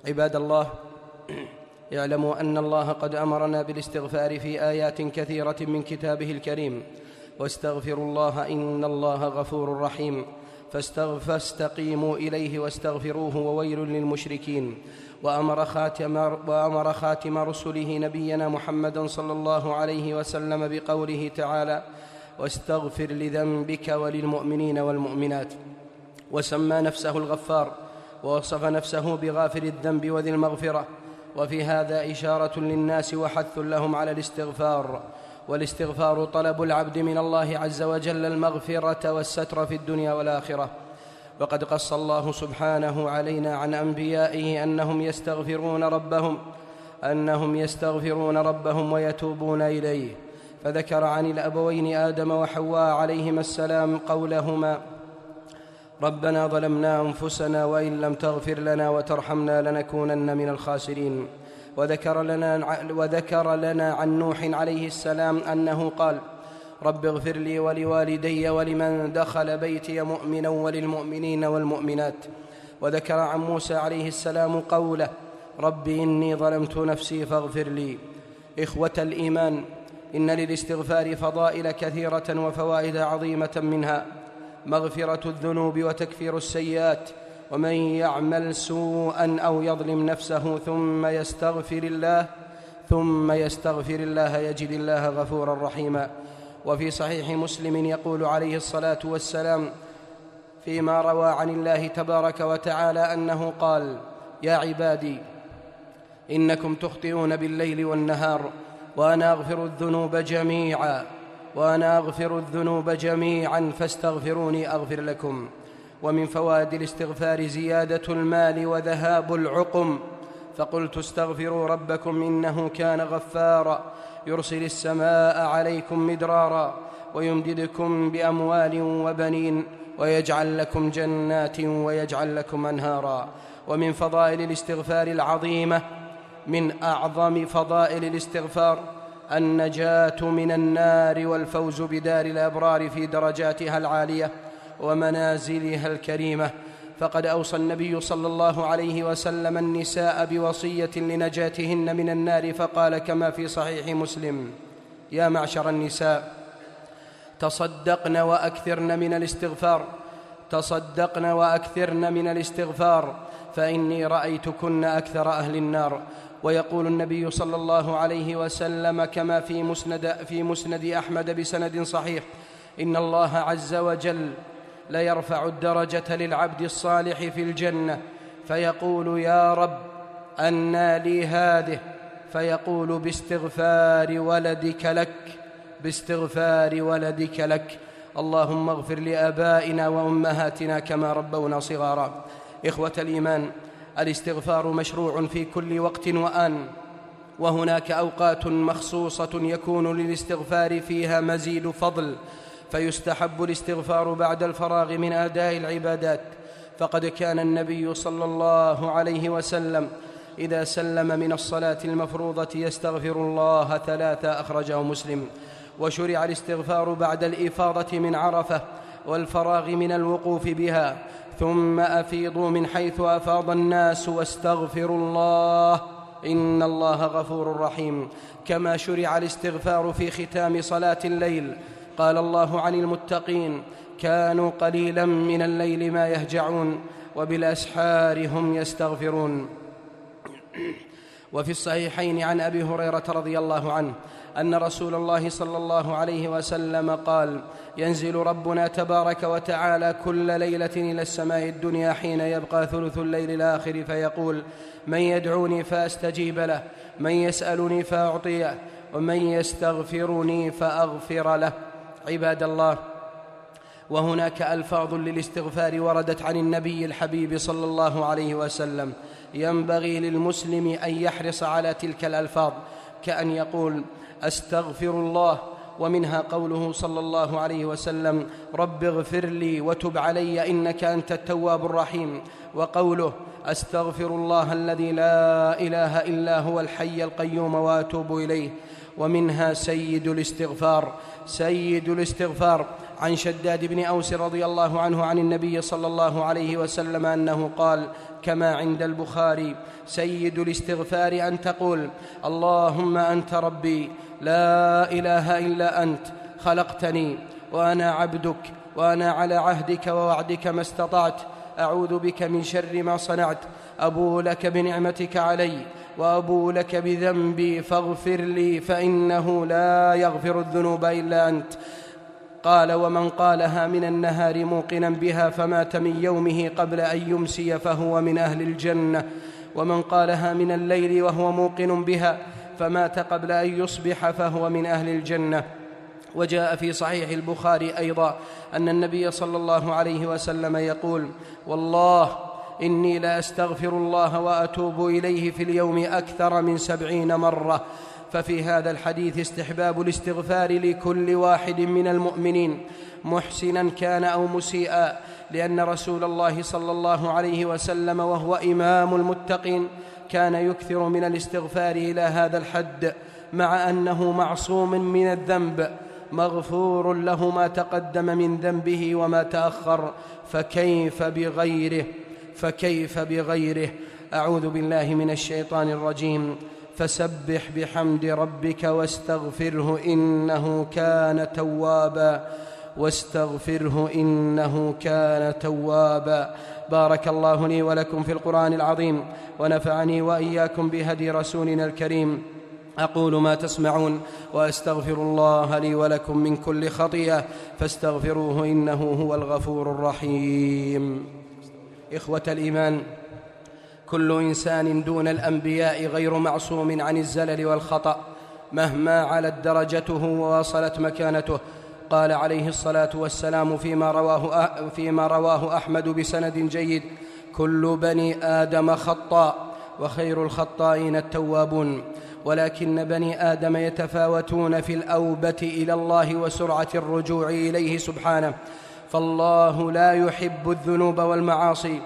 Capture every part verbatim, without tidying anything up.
عباد الله، اعلموا أن الله قد أمرنا بالاستغفار في آيات كثيرة من كتابه الكريم. واستغفروا الله إن الله غفور رحيم، فاستقيموا إليه واستغفروه وويل للمشركين. وأمر خاتم, وأمر خاتم رسله نبينا محمدا صلى الله عليه وسلم بقوله تعالى: واستغفر لذنبك وللمؤمنين والمؤمنات. وسمى نفسه الغفار، ووصف نفسه بغافر الذنب وذي المغفرة. وفي هذا إشارة للناس وحث لهم على الاستغفار. والاستغفار طلب العبد من الله عز وجل المغفرة والستر في الدنيا والآخرة. وقد قص الله سبحانه علينا عن أنبيائه أنهم يستغفرون ربهم أنهم يستغفرون ربهم ويتوبون إليه، فذكر عن الأبوين آدم وحواء عليهما السلام قولهما: ربنا ظلمنا أنفسنا وإن لم تغفر لنا وترحمنا لنكونن من الخاسرين. وذكر لنا, وذكر لنا عن نوح عليه السلام أنه قال: رب اغفر لي ولوالدي ولمن دخل بيتي مؤمنا وللمؤمنين والمؤمنات. وذكر عن موسى عليه السلام قوله: رب إني ظلمت نفسي فاغفر لي. إخوة الإيمان، إن للاستغفار فضائل كثيرة وفوائد عظيمة، منها مغفرة الذنوب وتكفير السيئات. ومن يعمل سوءا أو يظلم نفسه ثم يستغفر الله ثم يستغفر الله يجد الله غفورا رحيما. وفي صحيح مسلم يقول عليه الصلاة والسلام فيما روى عن الله تبارك وتعالى أنه قال: يا عبادي إنكم تخطئون بالليل والنهار وأنا أغفر الذنوب جميعا وأنا أغفر الذنوب جميعا فاستغفروني أغفر لكم. ومن فوائد الاستغفار زيادة المال وذهاب العقم، فقلت استغفروا ربكم إنه كان غفارا يرسل السماء عليكم مدرارا ويمددكم بأموال وبنين ويجعل لكم جنات ويجعل لكم أنهارا. ومن فضائل الاستغفار العظيمة، من أعظم فضائل الاستغفار النجاة من النار والفوز بدار الأبرار في درجاتها العالية ومنازلها الكريمة. فقد أوصى النبي صلى الله عليه وسلم النساء بوصية لنجاتهن من النار، فقال كما في صحيح مسلم: يا معشر النساء تصدقن وأكثرن من الاستغفار تصدقن وأكثرن من الاستغفار فإني رأيتكن أكثر أهل النار. ويقول النبي صلى الله عليه وسلم كما في مسند, في مسند أحمد بسند صحيح: إن الله عز وجل ليرفع الدرجة للعبد الصالح في الجنة فيقول: يا رب أنى لي هذه؟ فيقول: باستغفار ولدك لك باستغفار ولدك لك. اللهم اغفر لآبائنا وأمهاتنا كما ربونا صغارا. إخوة الإيمان، الاستغفار مشروع في كل وقت وآن، وهناك أوقات مخصوصة يكون للاستغفار فيها مزيد فضل، فيستحب الاستغفار بعد الفراغ من أداء العبادات. فقد كان النبي صلى الله عليه وسلم إذا سلم من الصلاة المفروضة يستغفر الله ثلاثة، أخرجه مسلم. وشرع الاستغفار بعد الإفاضة من عرفة والفراغ من الوقوف بها، ثم أفيضوا من حيث أفاض الناس واستغفروا الله إن الله غفور رحيم. كما شرع الاستغفار في ختام صلاة الليل. قال الله عن المتقين: كانوا قليلا من الليل ما يهجعون وبالأسحار هم يستغفرون. وفي الصحيحين عن أبي هريرة رضي الله عنه أن رسول الله صلى الله عليه وسلم قال: ينزل ربنا تبارك وتعالى كل ليلة إلى السماء الدنيا حين يبقى ثلث الليل الآخر فيقول: من يدعوني فأستجيب له، من يسألني فأعطيه، ومن يستغفرني فأغفر له. عباد الله، وهناك ألفاظ للاستغفار وردت عن النبي الحبيب صلى الله عليه وسلم، ينبغي للمسلم أن يحرص على تلك الألفاظ، كأن يقول: أستغفر الله. ومنها قوله صلى الله عليه وسلم: رب اغفر لي وتب علي إنك أنت التواب الرحيم. وقوله: أستغفر الله الذي لا إله إلا هو الحي القيوم وأتوب إليه. ومنها سيد الاستغفار سيد الاستغفار عن شداد بن أوس رضي الله عنه عن النبي صلى الله عليه وسلم أنه قال كما عند البخاري: سيد الاستغفار أن تقول: اللهم أنت ربي لا إله إلا أنت، خلقتني وأنا عبدك، وأنا على عهدك ووعدك ما استطعت، أعوذ بك من شر ما صنعت، أبوء لك بنعمتك علي وأبوء لك بذنبي فاغفر لي فإنه لا يغفر الذنوب إلا أنت. قال: ومن قالها من النهار موقنا بها فمات من يومه قبل أن يمسي فهو من أهل الجنة، ومن قالها من الليل وهو موقن بها فمات قبل أن يصبح فهو من أهل الجنة. وجاء في صحيح البخاري أيضا أن النبي صلى الله عليه وسلم يقول: والله إني لأستغفر الله وأتوب إليه في اليوم أكثر من سبعين مرة. ففي هذا الحديث استحباب الاستغفار لكل واحد من المؤمنين محسنا كان أو مسيئا، لأن رسول الله صلى الله عليه وسلم وهو إمام المتقين كان يكثر من الاستغفار إلى هذا الحد، مع أنه معصوم من الذنب مغفور له ما تقدم من ذنبه وما تأخر، فكيف بغيره فكيف بغيره أعوذ بالله من الشيطان الرجيم. فسبح بحمد ربك واستغفره إنه كان توابا واستغفره إنه كان توابا. بارك الله لي ولكم في القرآن العظيم، ونفعني وإياكم بهدي رسولنا الكريم. أقول ما تسمعون وأستغفر الله لي ولكم من كل خطيئة فاستغفروه إنه هو الغفور الرحيم. إخوة الإيمان، كل إنسان دون الأنبياء غير معصوم عن الزلل والخطأ مهما علت درجته وواصلت مكانته. قال عليه الصلاة والسلام فيما رواه, فيما رواه أحمد بسند جيد: كل بني آدم خطاء وخير الخطائين التوابون، ولكن بني آدم يتفاوتون في الأوبة إلى الله وسرعة الرجوع إليه سبحانه، فالله لا يحب الذنوب والمعاصي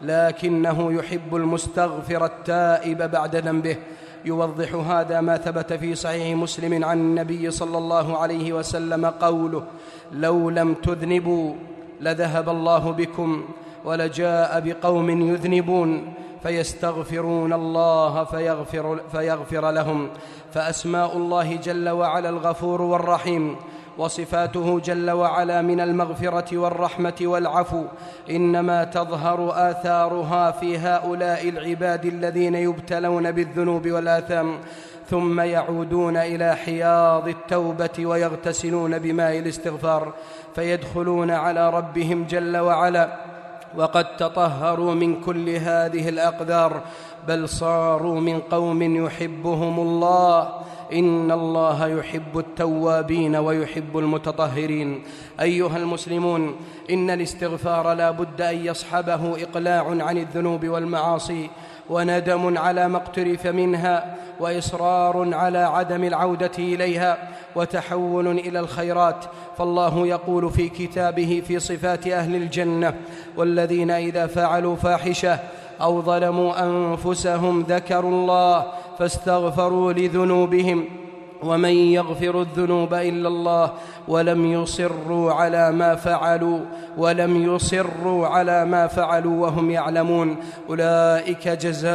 لكنه يحب المستغفر التائب بعد ذنبه. يوضح هذا ما ثبت في صحيح مسلم عن النبي صلى الله عليه وسلم قوله: لو لم تذنبوا لذهب الله بكم ولجاء بقوم يذنبون فيستغفرون الله فيغفر, فيغفر لهم. فأسماء الله جل وعلا الغفور والرحيم، وصفاته جل وعلا من المغفرة والرحمة والعفو إنما تظهر آثارها في هؤلاء العباد الذين يبتلون بالذنوب والآثام ثم يعودون إلى حياض التوبة ويغتسلون بماء الاستغفار فيدخلون على ربهم جل وعلا وقد تطهروا من كل هذه الأقدار، بل صاروا من قوم يحبهم الله. إن الله يحب التوابين ويحب المتطهرين. أيها المسلمون، إن الاستغفار لا بد أن يصحبه إقلاع عن الذنوب والمعاصي، وندم على ما اقترف منها، وإصرار على عدم العودة إليها، وتحول إلى الخيرات. فالله يقول في كتابه في صفات أهل الجنة: والذين إذا فعلوا فاحشة أو ظلموا أنفسهم ذكروا الله فاستغفروا لذنوبهم ومن يغفر الذنوب إلا الله ولم يصروا على ما فعلوا ولم يصروا على ما فعلوا وهم يعلمون أولئك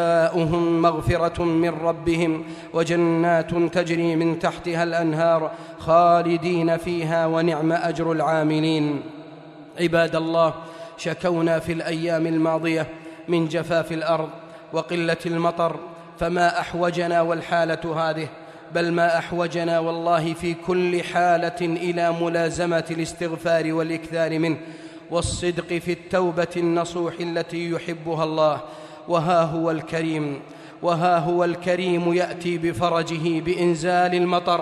جزاؤهم مغفرة من ربهم وجنات تجري من تحتها الأنهار خالدين فيها ونعم أجر العاملين. عباد الله، شكونا في الأيام الماضية من جفاف الأرض وقلة المطر، فما أحوجنا والحالة هذه، بل ما أحوجنا والله في كل حالة إلى ملازمة الاستغفار والإكثار منه والصدق في التوبة النصوح التي يحبها الله. وها هو الكريم وها هو الكريم يأتي بفرجه بإنزال المطر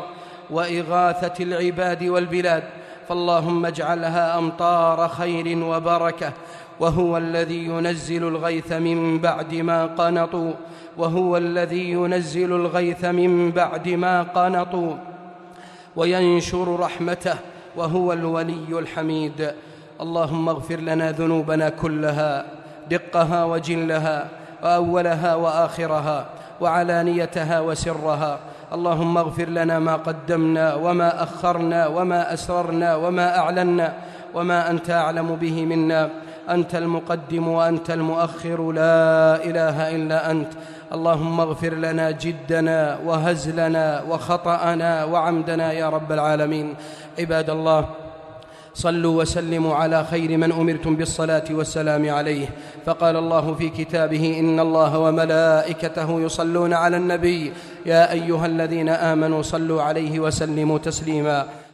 وإغاثة العباد والبلاد، فاللهم اجعلها أمطار خير وبركة. وهو الذي ينزل الغيث من بعد ما قنطوا وهو الذي ينزل الغيث من بعد ما قنطوا وينشر رحمته، وهو الولي الحميد. اللهم اغفر لنا ذنوبنا كلها، دقها وجلها وأولها وآخرها وعلانيتها وسرها، اللهم اغفر لنا ما قدمنا وما أخرنا وما أسررنا وما أعلنا وما أنت أعلم به منا. أنت المقدم وأنت المؤخر، لا إله إلا أنت. اللهم اغفر لنا جدنا وهزلنا وخطأنا وعمدنا يا رب العالمين. عباد الله، صلوا وسلموا على خير من أمرتم بالصلاة والسلام عليه، فقال الله في كتابه: إن الله وملائكته يصلون على النبي يا أيها الذين آمنوا صلوا عليه وسلموا تسليما.